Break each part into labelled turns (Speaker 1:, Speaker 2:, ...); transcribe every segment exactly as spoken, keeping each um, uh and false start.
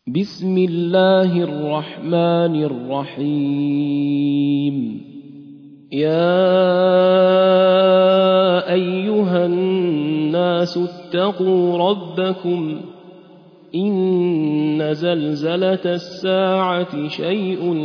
Speaker 1: بسم الله الرحمن الرحيم يا أيها الناس اتقوا ربكم إن زلزلة الساعة شيء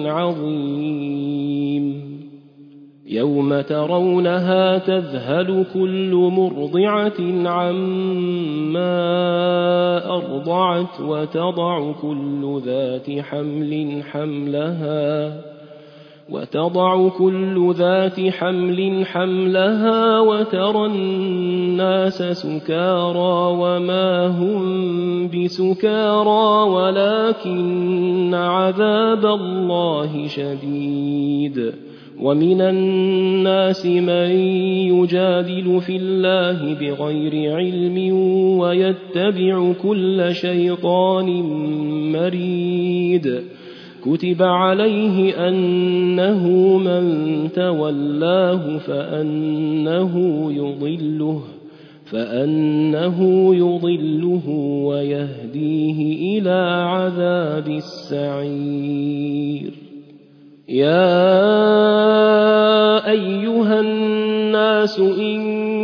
Speaker 1: عظيم يوم ترونها تذهل كل مرضعة عما أرضعت وتضع كل ذات حمل حملها وتضع كل ذات حمل حملها وترى الناس سكارى وما هم بسكارى ولكن عذاب الله شديد ومن الناس من يجادل في الله بغير علم ويتبع كل شيطان مريد كتب عليه أنه من تولاه فأنه يضله فأنه يضله ويهديه إلى عذاب السعير يا أيها الناس إن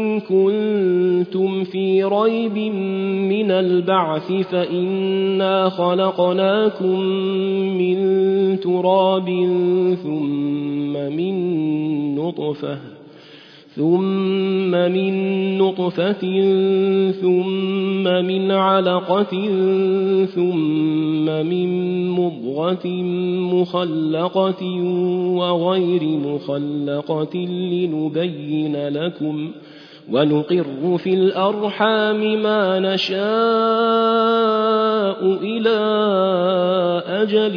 Speaker 1: كنتم في ريب من البعث فإنا خلقناكم من تراب ثم من نطفة ثم من نطفة ثم من علقة ثم من مضغة مخلقة وغير مخلقة لنبين لكم ونقر في الأرحام ما نشاء إلى أجل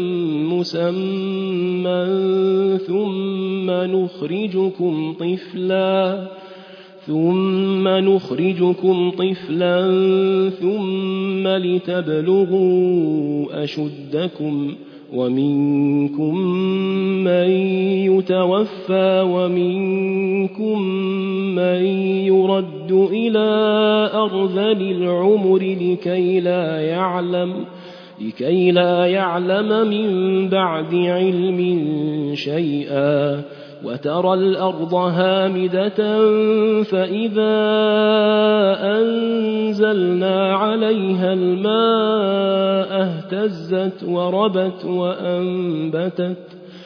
Speaker 1: مسمى ثم نخرجكم طفلا ثم نخرجكم طفلا ثم لتبلغوا أشدكم ومنكم من يتوفى ومنكم من يرد إلى أرذل العمر لكي لا يعلم لكي لا يعلم من بعد علم شيئا وترى الأرض هامدة فإذا أنزلنا عليها الماء اهتزت وربت وأنبتت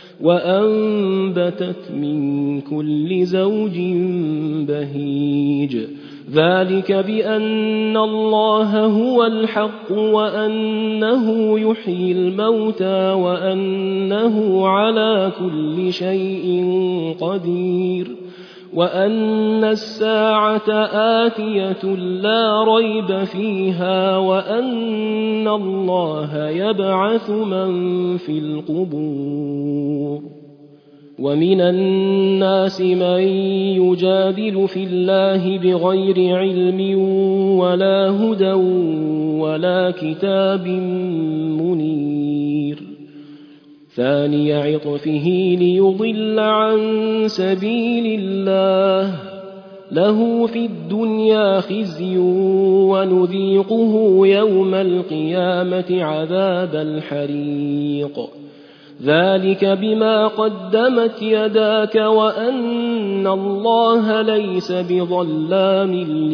Speaker 1: وأنبتت من كل زوج بهيج ذلك بأن الله هو الحق وأنه يحيي الموتى وأنه على كل شيء قدير وأن الساعة آتية لا ريب فيها وأن الله يبعث من في القبور ومن الناس من يجادل في الله بغير علم ولا هدى ولا كتاب منير ثاني عطفه ليضل عن سبيل الله له في الدنيا خزي ونذيقه يوم القيامة عذاب الحريق ذلك بما قدمت يداك وأن الله ليس بظلام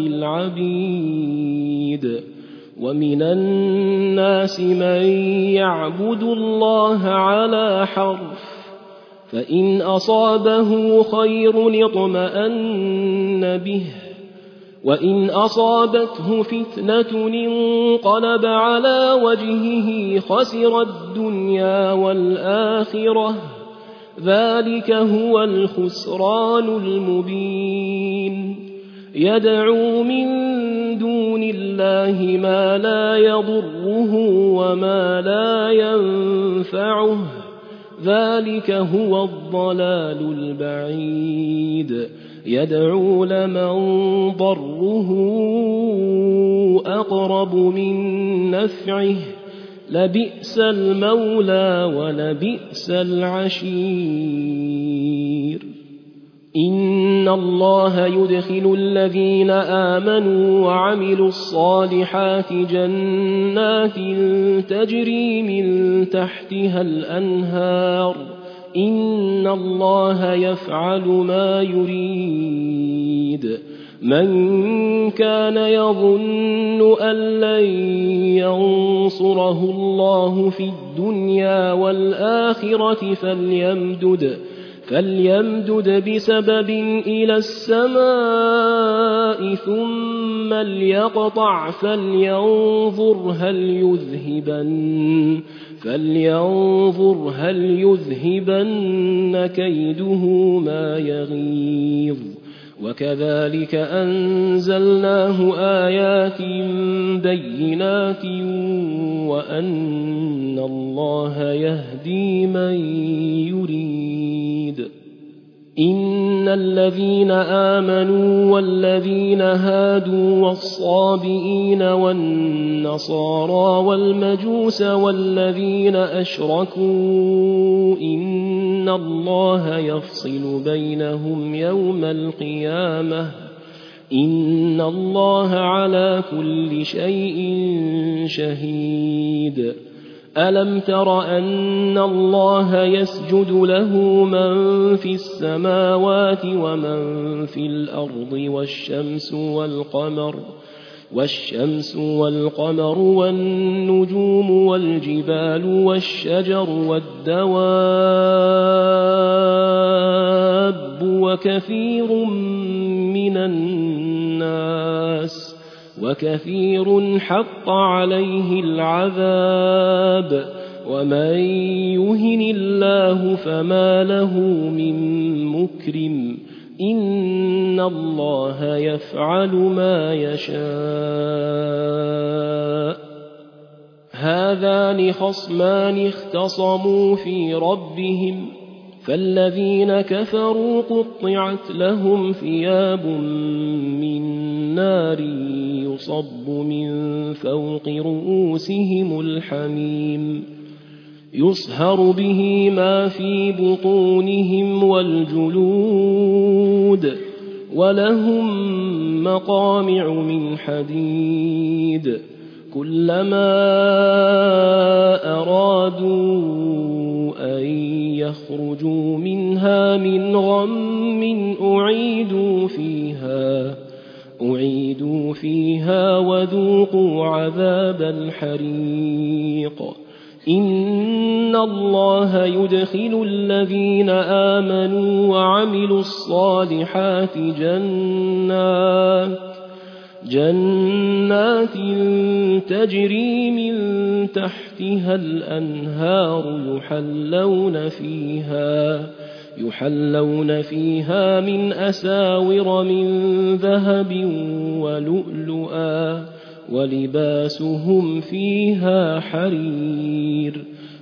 Speaker 1: للعبيد ومن الناس من يعبد الله على حرف فإن أصابه خير اطمأن به وإن أصابته فتنة انقلب على وجهه خسر الدنيا والآخرة ذلك هو الخسران المبين يدعو من دون الله ما لا يضره وما لا ينفعه ذلك هو الضلال البعيد يدعو لمن ضره أقرب من نفعه لبئس المولى ولبئس العشير إن الله يدخل الذين آمنوا وعملوا الصالحات جنات تجري من تحتها الأنهار إن الله يفعل ما يريد من كان يظن أن لن ينصره الله في الدنيا والآخرة فليمدد فليمدد بسبب إلى السماء ثم ليقطع فلينظر هل يذهبن فلينظر هل يذهبن كيده ما يغيظ وكذلك أنزلناه آيات بينات وأن الله يهدي من يريد إن الذين آمنوا والذين هادوا والصابئين والنصارى والمجوس والذين أشركوا إن الله يفصل بينهم يوم القيامة إن الله على كل شيء شهيد ألم تر أن الله يسجد له من في السماوات ومن في الأرض والشمس والقمر والشمس والقمر والنجوم والجبال والشجر والدواب وكثير من الناس وكثير حق عليه العذاب ومن يهن الله فما له من مكرم إن الله يفعل ما يشاء هذان خصمان اختصموا في ربهم فالذين كفروا قطعت لهم ثياب من نار يصب من فوق رؤوسهم الحميم يصهر به ما في بطونهم والجلود ولهم مقامع من حديد كلما أرادوا أن يخرجوا منها من غم أعيدوا فيها أعيدوا فيها وذوقوا عذاب الحريق إن الله يدخل الذين آمنوا وعملوا الصالحات جنات جنات تجري من تحتها الأنهار يحلون فيها يحلون فيها من أساور من ذهب ولؤلؤا ولباسهم فيها حرير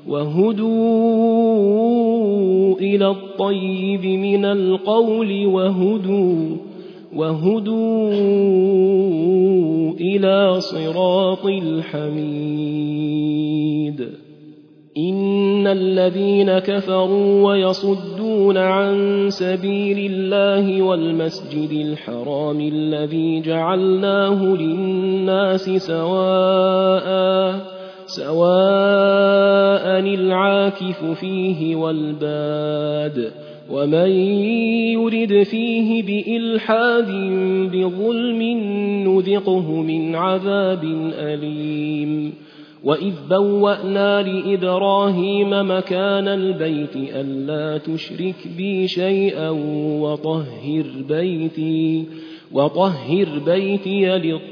Speaker 1: وهدوا إلى الطيب من القول وهدوا وهدوا إلى صراط الحميد إن الذين كفروا ويصدون عن سبيل الله والمسجد الحرام الذي جعلناه للناس سواء سواء العاكف فيه والباد ومن يرد فيه بإلحاد بظلم نذقه من عذاب أليم وإذ بوأنا لإبراهيم مكان البيت ألا تشرك بي شيئا وطهر بيتي وطهر بيتي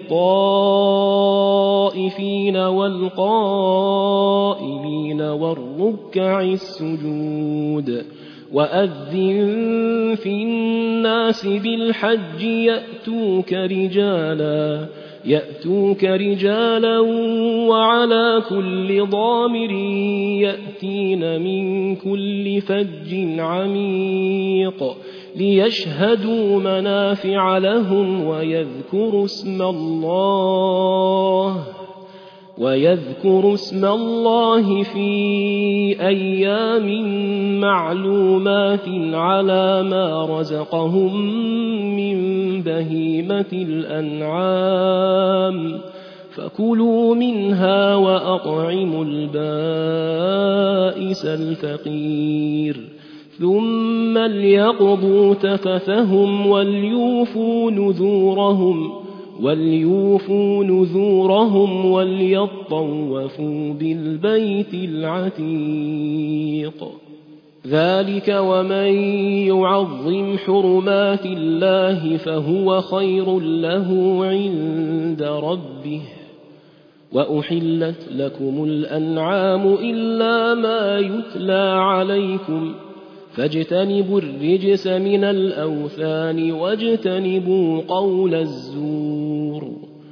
Speaker 1: للطائفين والقائمين والركع السجود وأذن في الناس بالحج يأتوك رجالا يأتوك رجالا وعلى كل ضامر يأتين من كل فج عميق ليشهدوا منافع لهم ويذكروا اسم الله ويذكروا اسم الله في أيام معلومات على ما رزقهم من بهيمة الأنعام فكلوا منها وأطعموا البائس الفقير ثم ليقضوا تفثهم وليوفوا نذورهم وليوفوا نذورهم وليطوفوا بالبيت العتيق ذلك ومن يعظم حرمات الله فهو خير له عند ربه وأحلت لكم الأنعام إلا ما يتلى عليكم فاجتنبوا الرجس من الأوثان واجتنبوا قول الزور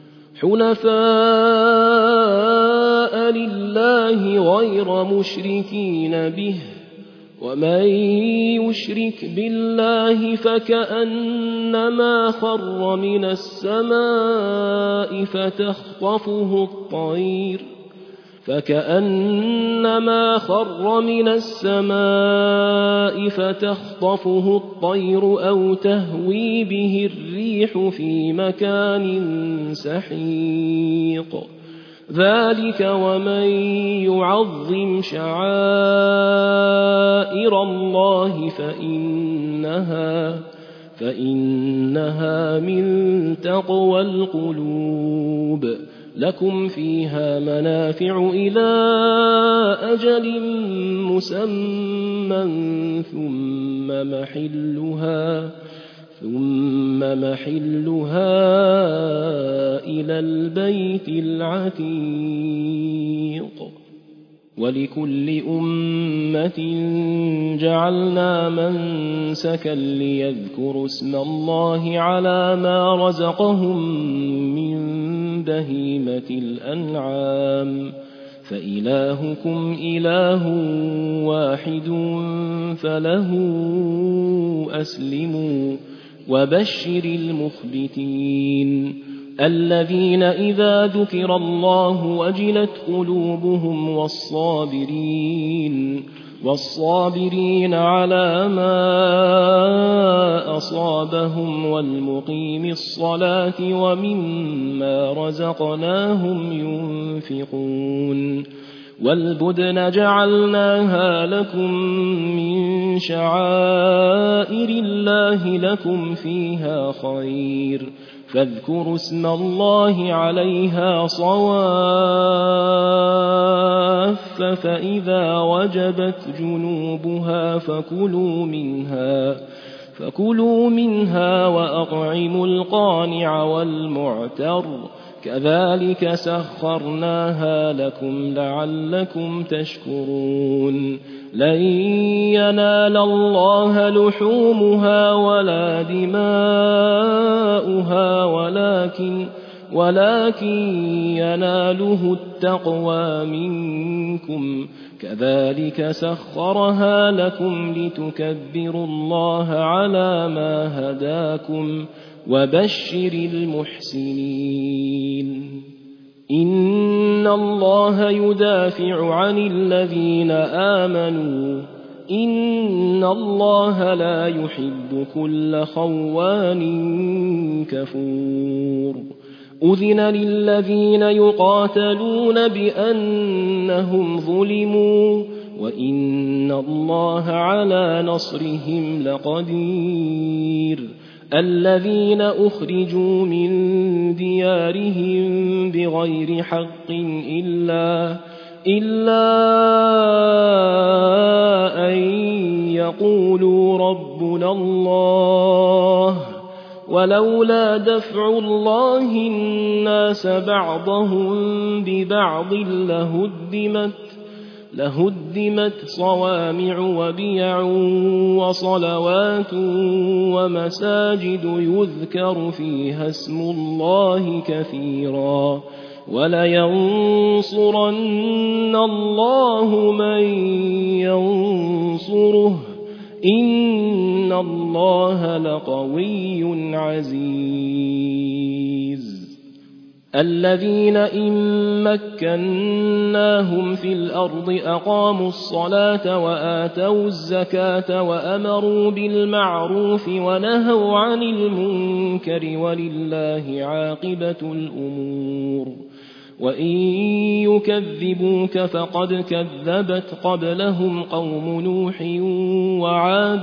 Speaker 1: حنفاء لله غير مشركين به ومن يشرك بالله فكأنما خر من السماء فتخطفه الطير فكأنما خر من السماء فتخطفه الطير أو تهوي به الريح في مكان سحيق ذلك ومن يعظم شعائر الله فإنها فإنها من تقوى القلوب لكم فيها منافع إلى أجل مسمى ثم محلها ثم محلها إلى البيت العتيق ولكل أمة جعلنا منسكا ليذكروا اسم الله على ما رزقهم من بهيمة الأنعام فإلهكم إله واحد فله أسلموا وبشر المخبتين الذين إذا ذكر الله وجلت قلوبهم والصابرين والصابرين على ما أصابهم والمقيم الصلاة ومما رزقناهم ينفقون والبدن جعلناها لكم من شعائر الله لكم فيها خير فاذكروا اسم الله عليها صواف فإذا وجبت جنوبها فكلوا منها فكلوا منها وأطعموا القانع والمعتر كذلك سخرناها لكم لعلكم تشكرون لن ينال الله لحومها ولا دماؤها ولكن ولكن يناله التقوى منكم كذلك سخرها لكم لتكبروا الله على ما هداكم وبشر المحسنين إن الله يدافع عن الذين آمنوا إن الله لا يحب كل خوان كفور أذن للذين يقاتلون بأنهم ظلموا وإن الله على نصرهم لقدير الذين أخرجوا من ديارهم بغير حق إلا, إلا أن يقولوا ربنا الله ولولا دفع الله الناس بعضهم ببعض لهدمت لهدمت صوامع وبيع وصلوات ومساجد يذكر فيها اسم الله كثيرا ولينصرن الله من ينصره إن الله لقوي عزيز الذين إن مكناهم في الأرض أقاموا الصلاة وآتوا الزكاة وأمروا بالمعروف ونهوا عن المنكر ولله عاقبة الأمور وإن يكذبوك فقد كذبت قبلهم قوم نوح وعاد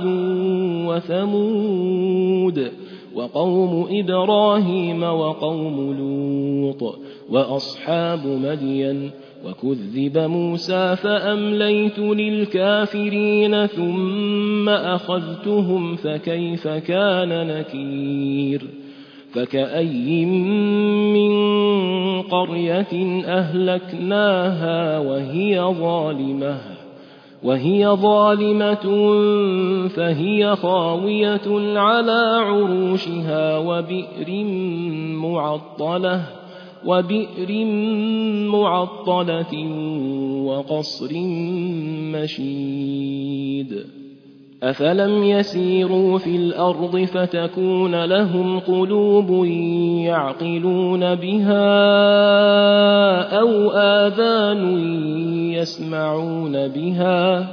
Speaker 1: وثمود وقوم إبراهيم وقوم لوط وأصحاب مدين وكذب موسى فأمليت للكافرين ثم أخذتهم فكيف كان نكير فكأي من قرية أهلكناها وهي ظالمة وهي ظالمة فهي خاوية على عروشها وبئر معطلة وبئر معطلة وقصر مشيد أفلم يسيروا في الأرض فتكون لهم قلوب يعقلون بها أو آذان يسمعون بها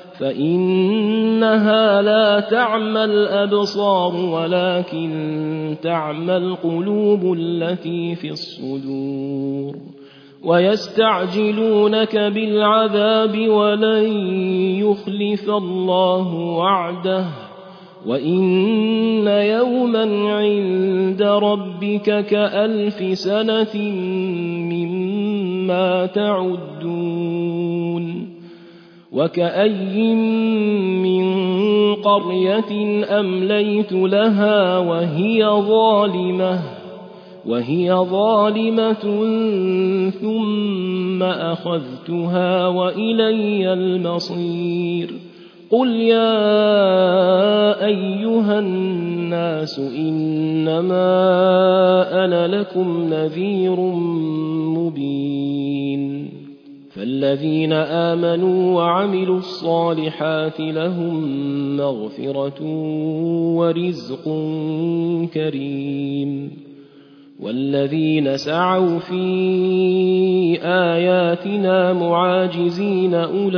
Speaker 1: فإنها لا تعمى الأبصار ولكن تعمى القلوب التي في الصدور ويستعجلونك بالعذاب ولن يخلف الله وعده وإن يوما عند ربك كألف سنة مما تعدون وكأي من قرية أمليت لها وهي ظالمة وهي ظالمة ثم أخذتها وإلي المصير قل يا أيها الناس إنما أنا لكم نذير مبين فالذين آمنوا وعملوا الصالحات لهم مغفرة ورزق كريم والذين سعوا في آياتنا معاجزين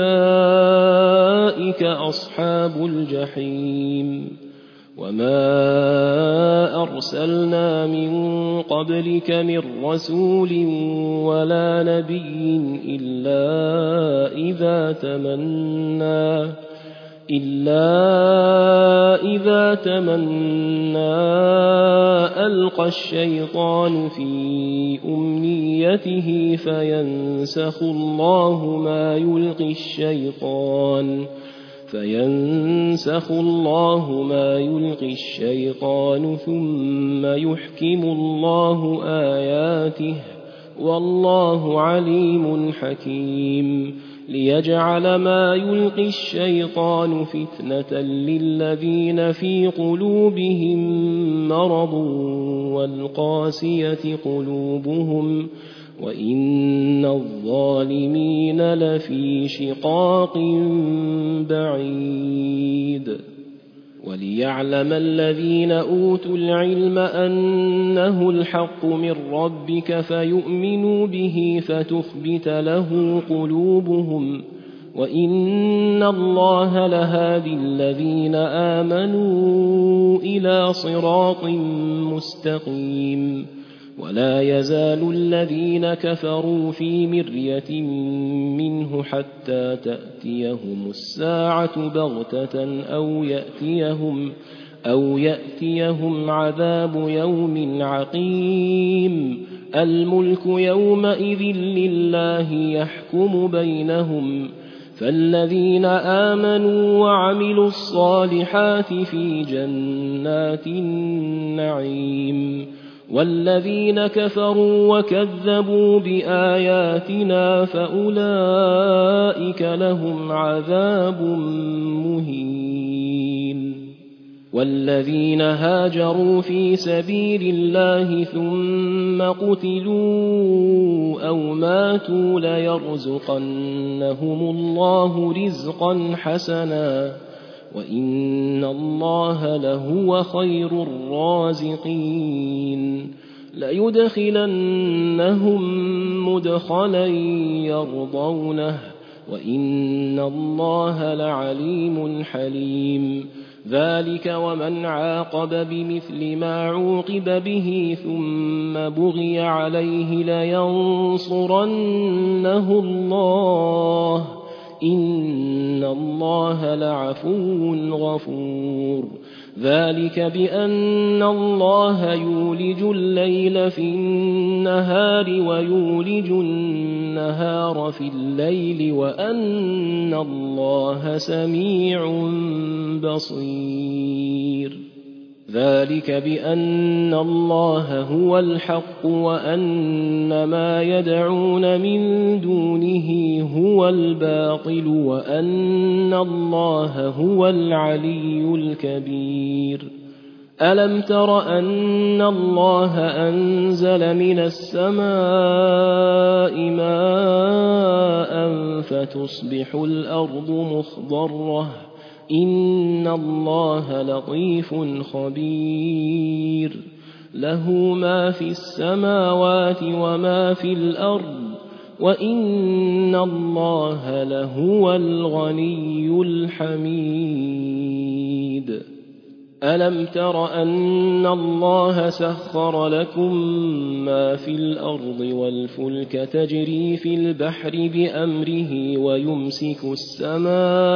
Speaker 1: أولئك أصحاب الجحيم وما أرسلنا من قبلك من رسول ولا نبي إلا إذا تمنى إلا إذا تمنى ألقى الشيطان في أمنيته فينسخ الله ما يلقي الشيطان فينسخ الله ما يلقي الشيطان ثم يحكم الله آياته والله عليم حكيم ليجعل ما يلقي الشيطان فتنة للذين في قلوبهم مرض والقاسية قلوبهم وإن الظالمين لفي شقاق بعيد وليعلم الذين أوتوا العلم أنه الحق من ربك فيؤمنوا به فتخبت له قلوبهم وإن الله لهادي الذين آمنوا إلى صراط مستقيم ولا يزال الذين كفروا في مرية منه حتى تأتيهم الساعة بغتة أو يأتيهم, أو يأتيهم عذاب يوم عقيم الملك يومئذ لله يحكم بينهم فالذين آمنوا وعملوا الصالحات في جنات النعيم والذين كفروا وكذبوا بآياتنا فأولئك لهم عذاب مهين والذين هاجروا في سبيل الله ثم قتلوا أو ماتوا ليرزقنهم الله رزقا حسنا وإن الله لهو خير الرازقين ليدخلنهم مدخلا يرضونه وإن الله لعليم حليم ذلك ومن عاقب بمثل ما عوقب به ثم بغي عليه لينصرنه الله إن الله لعفو غفور ذلك بأن الله يولج الليل في النهار ويولج النهار في الليل وأن الله سميع بصير ذلك بأن الله هو الحق وأن ما يدعون من دونه هو الباطل وأن الله هو العلي الكبير ألم تر أن الله أنزل من السماء ماء فتصبح الأرض مخضرة إن الله لطيف خبير له ما في السماوات وما في الأرض وإن الله لهو الغني الحميد ألم تر أن الله سخر لكم ما في الأرض والفلك تجري في البحر بأمره ويمسك السماء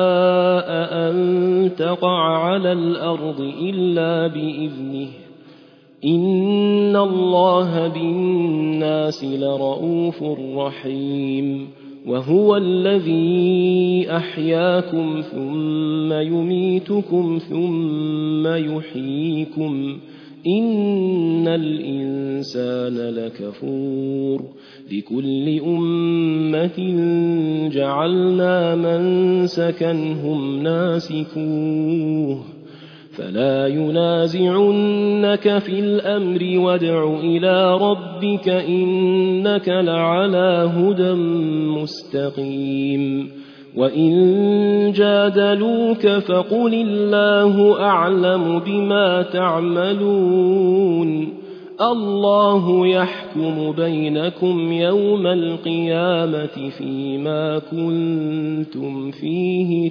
Speaker 1: أن تقع على الأرض إلا بإذنه إن الله بالناس لرءوف رحيم وهو الذي أحياكم ثم يميتكم ثم يحييكم إن الإنسان لكفور لكل أمة جعلنا منسكا هم ناسكوه فلا ينازعنك في الأمر وادع إلى ربك إنك لعلى هدى مستقيم وإن جادلوك فقل الله أعلم بما تعملون الله يحكم بينكم يوم القيامة فيما كنتم فيه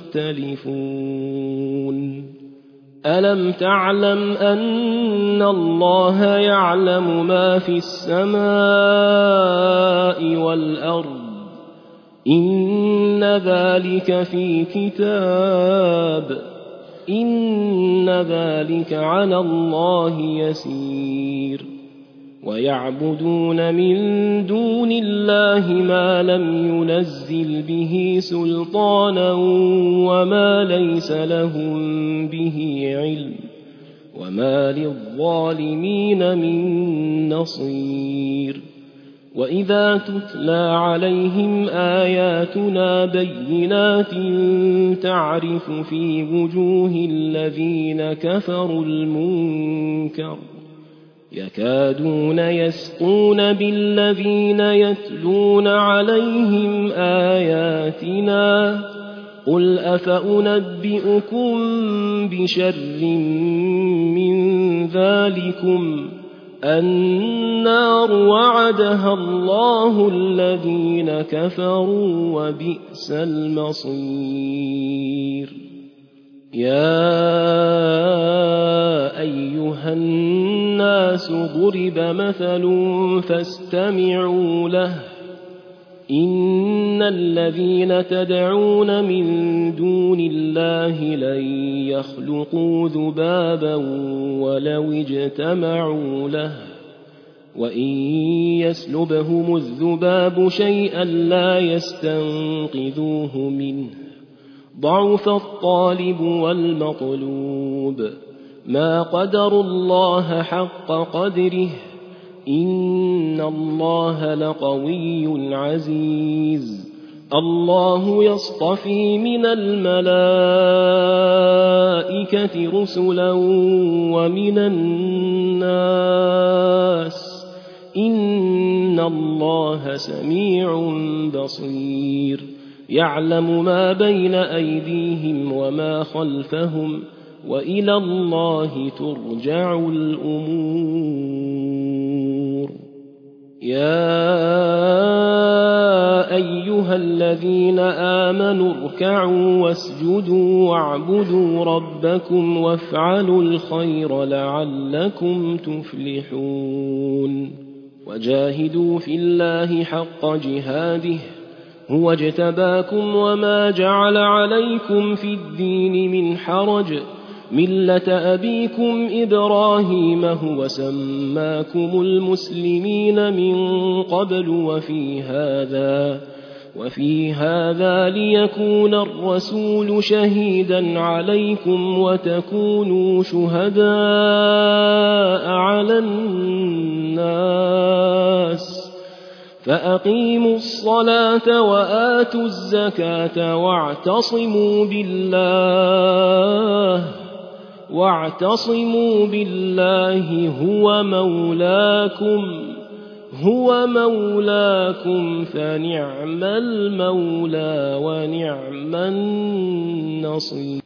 Speaker 1: تختلفون ألم تعلم أن الله يعلم ما في السماء والأرض إن ذلك في كتاب إن ذلك على الله يسير ويعبدون من دون الله ما لم ينزل به سلطانا وما ليس لهم به علم وما للظالمين من نصير وإذا تتلى عليهم آياتنا بينات تعرف في وجوه الذين كفروا المنكر يكادون يسقون بالذين يتلون عليهم آياتنا قل أفأنبئكم بشر من ذلكم النار وعدها الله الذين كفروا وبئس المصير يا أيها الناس ضرب مثل فاستمعوا له إن الذين تدعون من دون الله لن يخلقوا ذبابا ولو اجتمعوا له وإن يسلبهم الذباب شيئا لا يستنقذوه منه ضعف الطالب والمطلوب ما قدروا الله حق قدره إن الله لقوي عزيز الله يصطفي من الملائكة رسلا ومن الناس إن الله سميع بصير يعلم ما بين أيديهم وما خلفهم وإلى الله ترجع الأمور يا أيها الذين آمنوا اركعوا واسجدوا واعبدوا ربكم وافعلوا الخير لعلكم تفلحون وجاهدوا في الله حق جهاده هو اجتباكم وما جعل عليكم في الدين من حرج ملة أبيكم إبراهيم هو سماكم المسلمين من قبل وفي هذا وفي هذا ليكون الرسول شهيدا عليكم وتكونوا شهداء على الناس فأقيموا الصلاة وآتوا الزكاة واعتصموا بالله واعتصموا بالله هو مولاكم هو مولاكم فنعم المولى ونعم النصير